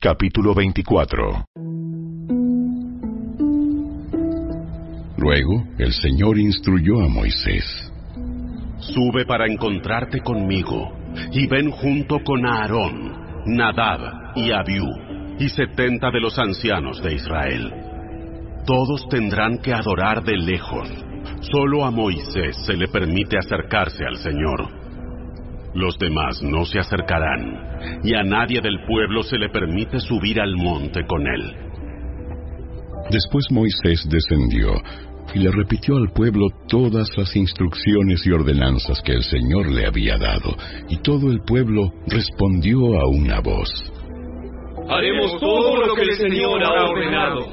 Capítulo 24. Luego el Señor instruyó a Moisés: Sube para encontrarte conmigo, y ven junto con Aarón, Nadab y Abiú, y 70 de los ancianos de Israel. Todos tendrán que adorar de lejos. Solo a Moisés se le permite acercarse al Señor. Los demás no se acercarán, y a nadie del pueblo se le permite subir al monte con él. Después Moisés descendió y le repitió al pueblo todas las instrucciones y ordenanzas que el Señor le había dado, y todo el pueblo respondió a una voz: Haremos todo lo que el Señor ha ordenado.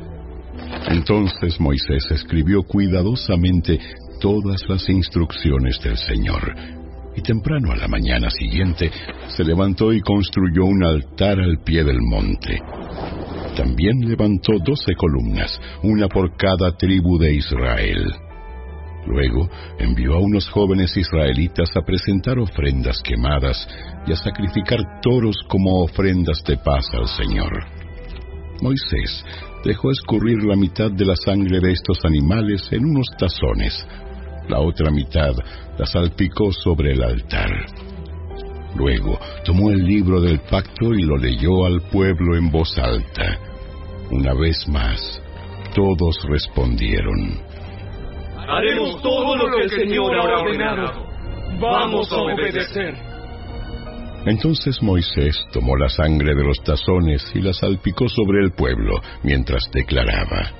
Entonces Moisés escribió cuidadosamente todas las instrucciones del Señor, y temprano a la mañana siguiente se levantó y construyó un altar al pie del monte. También levantó 12 columnas, una por cada tribu de Israel. Luego envió a unos jóvenes israelitas a presentar ofrendas quemadas y a sacrificar toros como ofrendas de paz al Señor. Moisés dejó escurrir la mitad de la sangre de estos animales en unos tazones. La otra mitad la salpicó sobre el altar. Luego tomó el libro del pacto y lo leyó al pueblo en voz alta. Una vez más, todos respondieron: Haremos todo lo que el Señor ha ordenado. Vamos a obedecer. Entonces Moisés tomó la sangre de los tazones y la salpicó sobre el pueblo, mientras declaraba: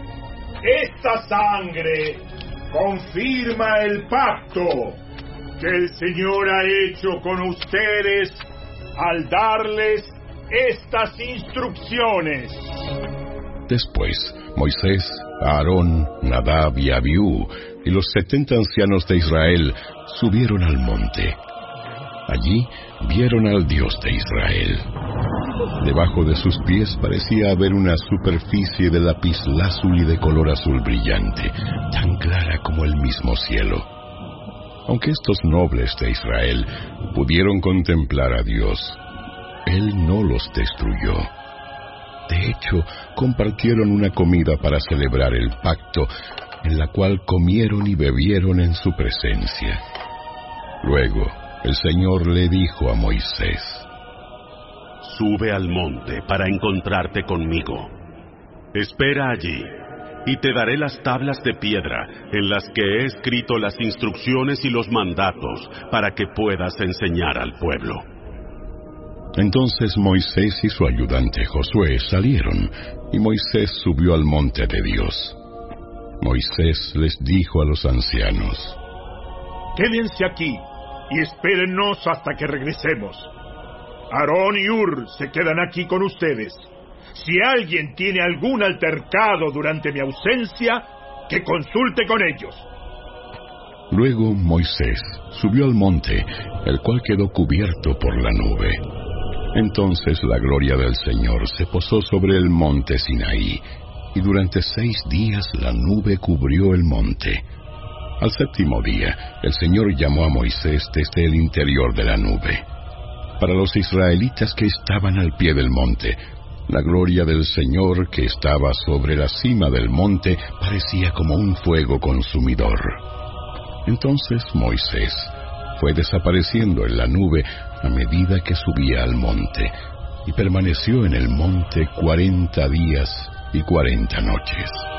Esta sangre confirma el pacto que el Señor ha hecho con ustedes al darles estas instrucciones. Después, Moisés, Aarón, Nadab y Abiú y los 70 ancianos de Israel subieron al monte. Allí vieron al Dios de Israel. Debajo de sus pies parecía haber una superficie de lapislázuli de color azul brillante, tan clara como el mismo cielo. Aunque estos nobles de Israel pudieron contemplar a Dios, Él no los destruyó. De hecho, compartieron una comida para celebrar el pacto, en la cual comieron y bebieron en su presencia. Luego, el Señor le dijo a Moisés: Sube al monte para encontrarte conmigo. Espera allí, y te daré las tablas de piedra en las que he escrito las instrucciones y los mandatos para que puedas enseñar al pueblo. Entonces Moisés y su ayudante Josué salieron, y Moisés subió al monte de Dios. Moisés les dijo a los ancianos: Quédense aquí y espérennos hasta que regresemos. Aarón y Hur se quedan aquí con ustedes. Si alguien tiene algún altercado durante mi ausencia, que consulte con ellos. Luego Moisés subió al monte, el cual quedó cubierto por la nube. Entonces la gloria del Señor se posó sobre el monte Sinaí, y durante 6 días la nube cubrió el monte. Al 7º día, el Señor llamó a Moisés desde el interior de la nube. Para los israelitas que estaban al pie del monte, la gloria del Señor que estaba sobre la cima del monte parecía como un fuego consumidor. Entonces Moisés fue desapareciendo en la nube a medida que subía al monte, y permaneció en el monte 40 días y 40 noches.